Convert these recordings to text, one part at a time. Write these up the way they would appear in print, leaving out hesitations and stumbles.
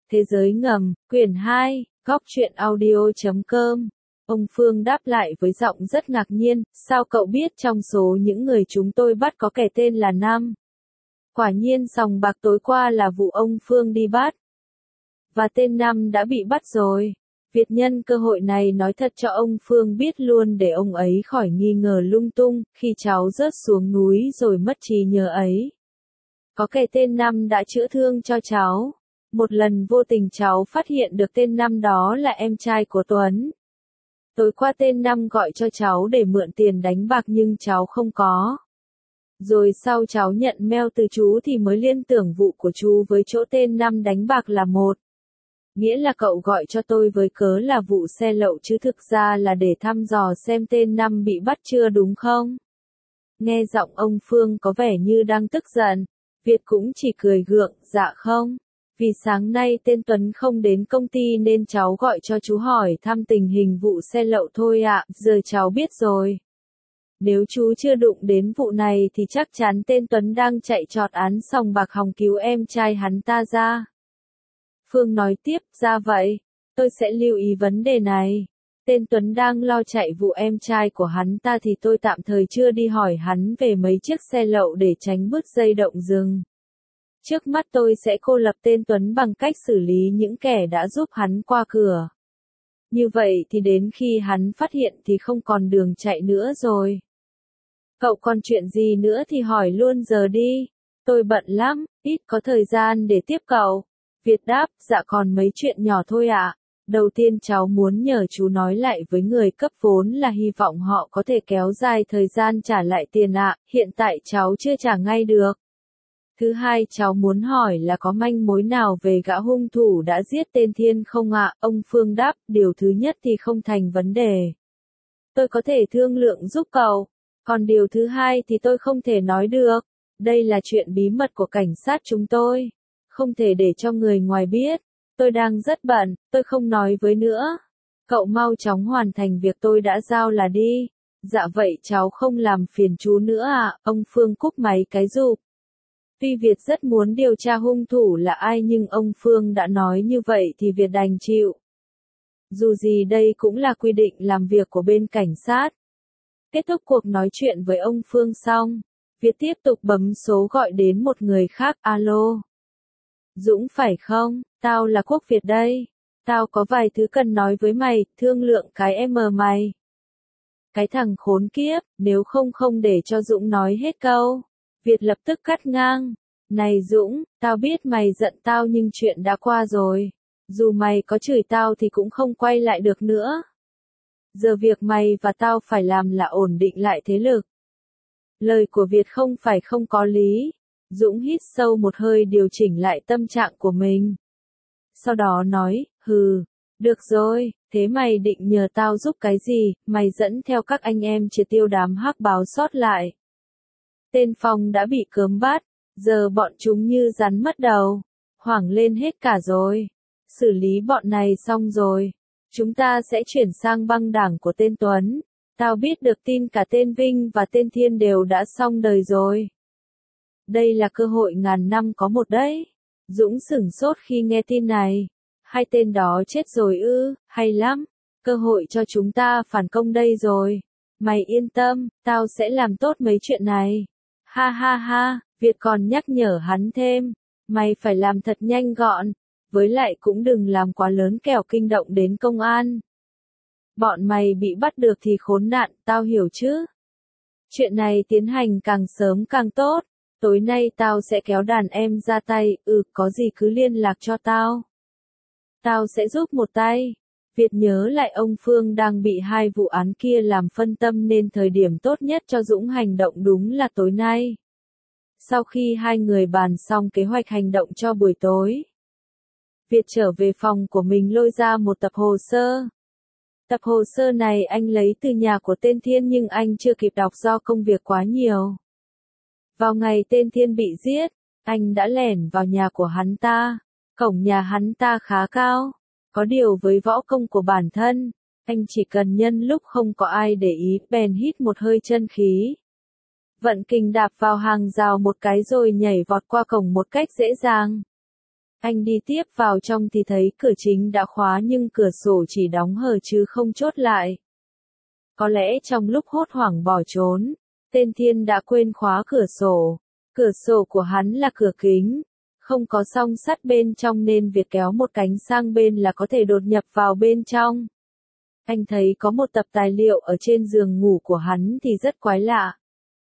Thế giới ngầm, quyển 2, góc truyện audio.com. Ông Phương đáp lại với giọng rất ngạc nhiên, sao cậu biết trong số những người chúng tôi bắt có kẻ tên là Nam? Quả nhiên sòng bạc tối qua là vụ ông Phương đi bắt. Và tên Nam đã bị bắt rồi. Việt nhân cơ hội này nói thật cho ông Phương biết luôn để ông ấy khỏi nghi ngờ lung tung, khi cháu rớt xuống núi rồi mất trí nhớ ấy. Có kẻ tên Năm đã chữa thương cho cháu. Một lần vô tình cháu phát hiện được tên Năm đó là em trai của Tuấn. Tối qua tên Năm gọi cho cháu để mượn tiền đánh bạc nhưng cháu không có. Rồi sau cháu nhận mail từ chú thì mới liên tưởng vụ của chú với chỗ tên Năm đánh bạc là một. Nghĩa là cậu gọi cho tôi với cớ là vụ xe lậu chứ thực ra là để thăm dò xem tên Năm bị bắt chưa đúng không? Nghe giọng ông Phương có vẻ như đang tức giận. Việt cũng chỉ cười gượng, dạ không. Vì sáng nay tên Tuấn không đến công ty nên cháu gọi cho chú hỏi thăm tình hình vụ xe lậu thôi ạ, giờ cháu biết rồi. Nếu chú chưa đụng đến vụ này thì chắc chắn tên Tuấn đang chạy trọt án sòng bạc hòng cứu em trai hắn ta ra. Phương nói tiếp, ra vậy, tôi sẽ lưu ý vấn đề này. Tên Tuấn đang lo chạy vụ em trai của hắn ta thì tôi tạm thời chưa đi hỏi hắn về mấy chiếc xe lậu để tránh bứt dây động rừng. Trước mắt tôi sẽ cô lập tên Tuấn bằng cách xử lý những kẻ đã giúp hắn qua cửa. Như vậy thì đến khi hắn phát hiện thì không còn đường chạy nữa rồi. Cậu còn chuyện gì nữa thì hỏi luôn giờ đi. Tôi bận lắm, ít có thời gian để tiếp cậu. Việt đáp, dạ còn mấy chuyện nhỏ thôi ạ. Đầu tiên cháu muốn nhờ chú nói lại với người cấp vốn là hy vọng họ có thể kéo dài thời gian trả lại tiền ạ, hiện tại cháu chưa trả ngay được. Thứ hai cháu muốn hỏi là có manh mối nào về gã hung thủ đã giết tên Thiên không ạ? Ông Phương đáp, điều thứ nhất thì không thành vấn đề. Tôi có thể thương lượng giúp cậu. Còn điều thứ hai thì tôi không thể nói được. Đây là chuyện bí mật của cảnh sát chúng tôi. Không thể để cho người ngoài biết. Tôi đang rất bận, tôi không nói với nữa. Cậu mau chóng hoàn thành việc tôi đã giao là đi. Dạ vậy cháu không làm phiền chú nữa ạ, ông Phương cúp máy cái giùm. Tuy Việt rất muốn điều tra hung thủ là ai nhưng ông Phương đã nói như vậy thì Việt đành chịu. Dù gì đây cũng là quy định làm việc của bên cảnh sát. Kết thúc cuộc nói chuyện với ông Phương xong, Việt tiếp tục bấm số gọi đến một người khác, alo. Dũng phải không? Tao là Quốc Việt đây. Tao có vài thứ cần nói với mày, thương lượng cái em mày. Cái thằng khốn kiếp, nếu không để cho Dũng nói hết câu. Việt lập tức cắt ngang. Này Dũng, tao biết mày giận tao nhưng chuyện đã qua rồi. Dù mày có chửi tao thì cũng không quay lại được nữa. Giờ việc mày và tao phải làm là ổn định lại thế lực. Lời của Việt không phải không có lý. Dũng hít sâu một hơi điều chỉnh lại tâm trạng của mình. Sau đó nói, được rồi, thế mày định nhờ tao giúp cái gì, mày dẫn theo các anh em triệt tiêu đám hắc báo sót lại. Tên Phong đã bị cớm bắt, giờ bọn chúng như rắn mất đầu, hoảng lên hết cả rồi. Xử lý bọn này xong rồi, chúng ta sẽ chuyển sang băng đảng của tên Tuấn. Tao biết được tin cả tên Vinh và tên Thiên đều đã xong đời rồi. Đây là cơ hội ngàn năm có một đấy. Dũng sửng sốt khi nghe tin này. Hai tên đó chết rồi ư, hay lắm. Cơ hội cho chúng ta phản công đây rồi. Mày yên tâm, tao sẽ làm tốt mấy chuyện này. Ha ha ha, Việt còn nhắc nhở hắn thêm. Mày phải làm thật nhanh gọn. Với lại cũng đừng làm quá lớn kẻo kinh động đến công an. Bọn mày bị bắt được thì khốn nạn, tao hiểu chứ. Chuyện này tiến hành càng sớm càng tốt. Tối nay tao sẽ kéo đàn em ra tay, có gì cứ liên lạc cho tao. Tao sẽ giúp một tay. Việt nhớ lại ông Phương đang bị hai vụ án kia làm phân tâm nên thời điểm tốt nhất cho Dũng hành động đúng là tối nay. Sau khi hai người bàn xong kế hoạch hành động cho buổi tối, Việt trở về phòng của mình lôi ra một tập hồ sơ. Tập hồ sơ này anh lấy từ nhà của tên Thiên nhưng anh chưa kịp đọc do công việc quá nhiều. Vào ngày tên Thiên bị giết, anh đã lẻn vào nhà của hắn ta. Cổng nhà hắn ta khá cao. Có điều với võ công của bản thân, anh chỉ cần nhân lúc không có ai để ý, bèn hít một hơi chân khí. Vận kình đạp vào hàng rào một cái rồi nhảy vọt qua cổng một cách dễ dàng. Anh đi tiếp vào trong thì thấy cửa chính đã khóa nhưng cửa sổ chỉ đóng hờ chứ không chốt lại. Có lẽ trong lúc hốt hoảng bỏ trốn, tên Thiên đã quên khóa cửa sổ. Cửa sổ của hắn là cửa kính, không có song sắt bên trong nên việc kéo một cánh sang bên là có thể đột nhập vào bên trong. Anh thấy có một tập tài liệu ở trên giường ngủ của hắn thì rất quái lạ.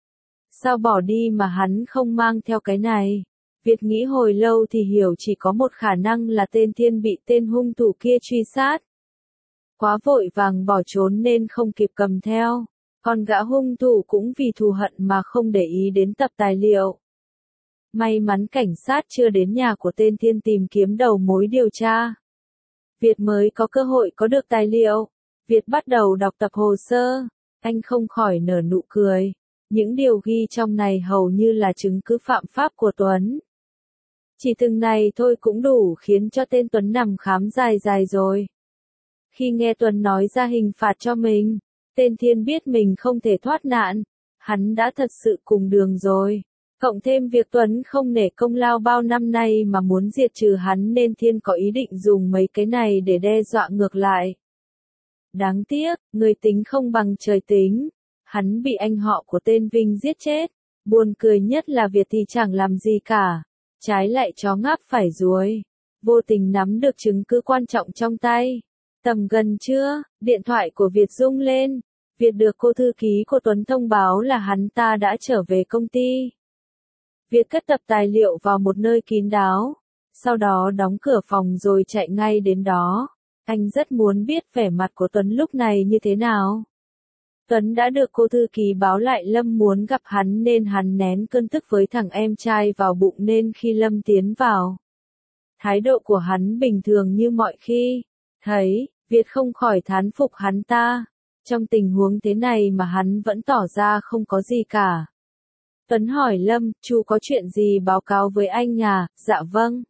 Sao bỏ đi mà hắn không mang theo cái này? Việt nghĩ hồi lâu thì hiểu chỉ có một khả năng là tên Thiên bị tên hung thủ kia truy sát. Quá vội vàng bỏ trốn nên không kịp cầm theo. Còn gã hung thủ cũng vì thù hận mà không để ý đến tập tài liệu. May mắn cảnh sát chưa đến nhà của tên Thiên tìm kiếm đầu mối điều tra. Việt mới có cơ hội có được tài liệu. Việt bắt đầu đọc tập hồ sơ. Anh không khỏi nở nụ cười. Những điều ghi trong này hầu như là chứng cứ phạm pháp của Tuấn. Chỉ từng này thôi cũng đủ khiến cho tên Tuấn nằm khám dài dài rồi. Khi nghe Tuấn nói ra hình phạt cho mình, tên Thiên biết mình không thể thoát nạn. Hắn đã thật sự cùng đường rồi. Cộng thêm việc Tuấn không nể công lao bao năm nay mà muốn diệt trừ hắn nên Thiên có ý định dùng mấy cái này để đe dọa ngược lại. Đáng tiếc, người tính không bằng trời tính. Hắn bị anh họ của tên Vinh giết chết. Buồn cười nhất là Việt thì chẳng làm gì cả. Trái lại chó ngáp phải ruồi. Vô tình nắm được chứng cứ quan trọng trong tay. Tầm gần chưa, điện thoại của Việt rung lên. Việt được cô thư ký của Tuấn thông báo là hắn ta đã trở về công ty. Việt cất tập tài liệu vào một nơi kín đáo. Sau đó đóng cửa phòng rồi chạy ngay đến đó. Anh rất muốn biết vẻ mặt của Tuấn lúc này như thế nào. Tuấn đã được cô thư ký báo lại Lâm muốn gặp hắn nên hắn nén cơn tức với thằng em trai vào bụng nên khi Lâm tiến vào. Thái độ của hắn bình thường như mọi khi. Thấy, Việt không khỏi thán phục hắn ta. Trong tình huống thế này mà hắn vẫn tỏ ra không có gì cả. Tuấn hỏi Lâm, chú có chuyện gì báo cáo với anh à? Dạ vâng.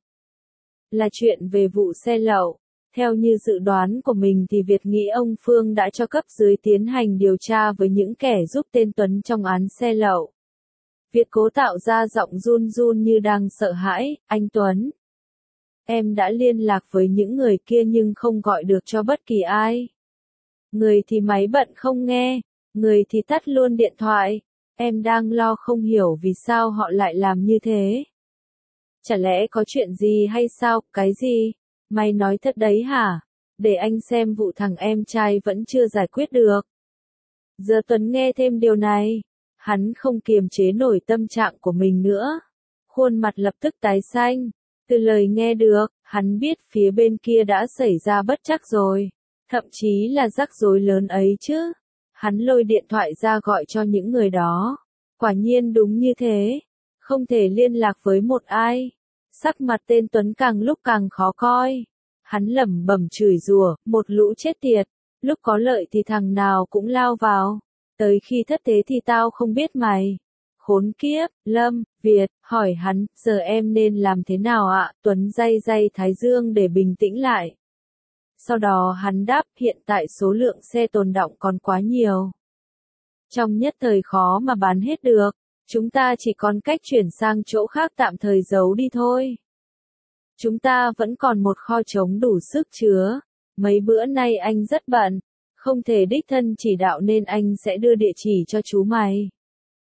Là chuyện về vụ xe lậu. Theo như dự đoán của mình thì Việt nghĩ ông Phương đã cho cấp dưới tiến hành điều tra với những kẻ giúp tên Tuấn trong án xe lậu. Việt cố tạo ra giọng run run như đang sợ hãi, anh Tuấn. Em đã liên lạc với những người kia nhưng không gọi được cho bất kỳ ai. Người thì máy bận không nghe, người thì tắt luôn điện thoại. Em đang lo không hiểu vì sao họ lại làm như thế. Chả lẽ có chuyện gì hay sao, cái gì? Mày nói thật đấy hả? Để anh xem vụ thằng em trai vẫn chưa giải quyết được. Giờ Tuấn nghe thêm điều này. Hắn không kiềm chế nổi tâm trạng của mình nữa. Khuôn mặt lập tức tái xanh. Từ lời nghe được, hắn biết phía bên kia đã xảy ra bất trắc rồi. Thậm chí là rắc rối lớn ấy chứ. Hắn lôi điện thoại ra gọi cho những người đó. Quả nhiên đúng như thế. Không thể liên lạc với một ai. Sắc mặt tên Tuấn càng lúc càng khó coi. Hắn lẩm bẩm chửi rủa, một lũ chết tiệt. Lúc có lợi thì thằng nào cũng lao vào. Tới khi thất thế thì tao không biết mày. Khốn kiếp, Lâm, Việt, hỏi hắn, giờ em nên làm thế nào ạ? Tuấn day day thái dương để bình tĩnh lại. Sau đó hắn đáp, hiện tại số lượng xe tồn đọng còn quá nhiều. Trong nhất thời khó mà bán hết được. Chúng ta chỉ còn cách chuyển sang chỗ khác tạm thời giấu đi thôi. Chúng ta vẫn còn một kho trống đủ sức chứa. Mấy bữa nay anh rất bận. Không thể đích thân chỉ đạo nên anh sẽ đưa địa chỉ cho chú mày.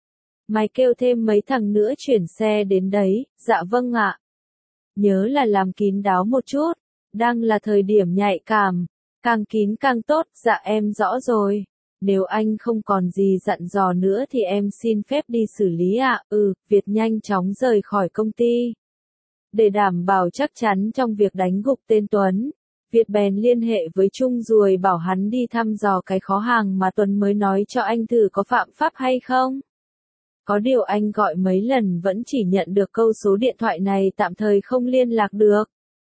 Mày kêu thêm mấy thằng nữa chuyển xe đến đấy. Dạ vâng ạ. Nhớ là làm kín đáo một chút. Đang là thời điểm nhạy cảm. Càng kín càng tốt. Dạ em rõ rồi. Nếu anh không còn gì dặn dò nữa thì em xin phép đi xử lý ạ. Việt nhanh chóng rời khỏi công ty. Để đảm bảo chắc chắn trong việc đánh gục tên Tuấn, Việt bèn liên hệ với Trung rồi bảo hắn đi thăm dò cái kho hàng mà Tuấn mới nói cho anh thử có phạm pháp hay không. Có điều anh gọi mấy lần vẫn chỉ nhận được câu số điện thoại này tạm thời không liên lạc được.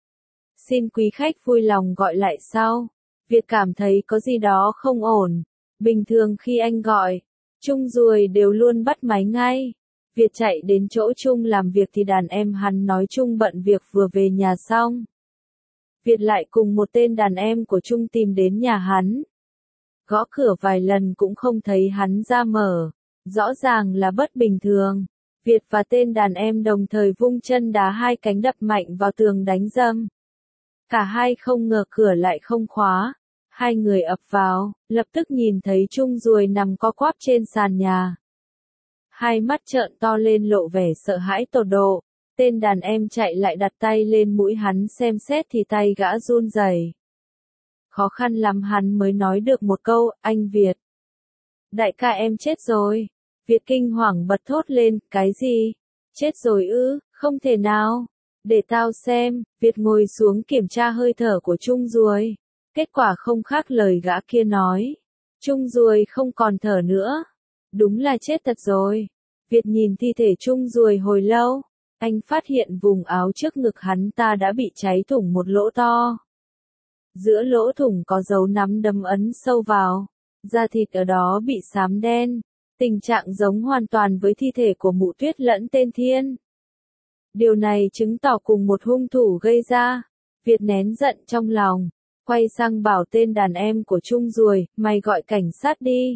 Xin quý khách vui lòng gọi lại sau. Việt cảm thấy có gì đó không ổn. Bình thường khi anh gọi, Trung ruồi đều luôn bắt máy ngay. Việt chạy đến chỗ Trung làm việc thì đàn em hắn nói Trung bận việc vừa về nhà xong. Việt lại cùng một tên đàn em của Trung tìm đến nhà hắn. Gõ cửa vài lần cũng không thấy hắn ra mở. Rõ ràng là bất bình thường. Việt và tên đàn em đồng thời vung chân đá hai cánh đập mạnh vào tường đánh dâm. Cả hai không ngờ cửa lại không khóa. Hai người ập vào, lập tức nhìn thấy Trung Ruồi nằm co quắp trên sàn nhà. Hai mắt trợn to lên lộ vẻ sợ hãi tột độ. Tên đàn em chạy lại đặt tay lên mũi hắn xem xét thì tay gã run rẩy. Khó khăn lắm hắn mới nói được một câu, anh Việt. Đại ca em chết rồi. Việt kinh hoàng bật thốt lên, cái gì? Chết rồi ư, không thể nào. Để tao xem, Việt ngồi xuống kiểm tra hơi thở của Trung Ruồi. Kết quả không khác lời gã kia nói. Trung Ruồi không còn thở nữa. Đúng là chết thật rồi. Việt nhìn thi thể Trung Ruồi hồi lâu. Anh phát hiện vùng áo trước ngực hắn ta đã bị cháy thủng một lỗ to. Giữa lỗ thủng có dấu nắm đấm ấn sâu vào. Da thịt ở đó bị xám đen. Tình trạng giống hoàn toàn với thi thể của Mụ Tuyết lẫn tên Thiên. Điều này chứng tỏ cùng một hung thủ gây ra. Việt nén giận trong lòng. Quay sang bảo tên đàn em của Trung Ruồi, mày gọi cảnh sát đi.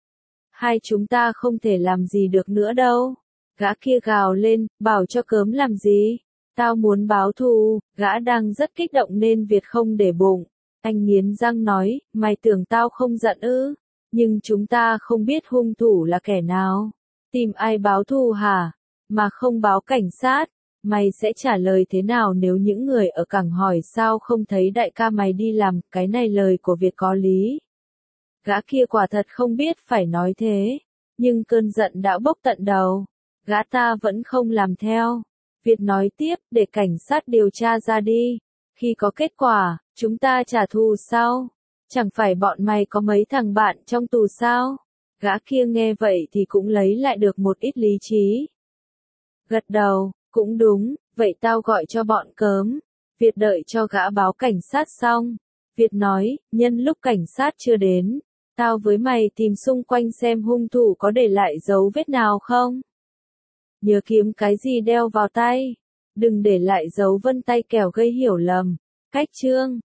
Hai chúng ta không thể làm gì được nữa đâu. Gã kia gào lên, bảo cho cớm làm gì. Tao muốn báo thù, gã đang rất kích động nên Việt không để bụng. Anh nghiến răng nói, mày tưởng tao không giận ư? Nhưng chúng ta không biết hung thủ là kẻ nào. Tìm ai báo thù hả? Mà không báo cảnh sát. Mày sẽ trả lời thế nào nếu những người ở cảng hỏi sao không thấy đại ca mày đi làm, cái này lời của Việt có lý. Gã kia quả thật không biết phải nói thế. Nhưng cơn giận đã bốc tận đầu. Gã ta vẫn không làm theo. Việt nói tiếp, để cảnh sát điều tra ra đi. Khi có kết quả, chúng ta trả thù sau. Chẳng phải bọn mày có mấy thằng bạn trong tù sao? Gã kia nghe vậy thì cũng lấy lại được một ít lý trí. Gật đầu, cũng đúng, vậy tao gọi cho bọn cớm. Việt đợi cho gã báo cảnh sát xong. Việt nói, nhân lúc cảnh sát chưa đến, tao với mày tìm xung quanh xem hung thủ có để lại dấu vết nào không. Nhớ kiếm cái gì đeo vào tay. Đừng để lại dấu vân tay kẻo gây hiểu lầm. Cách chương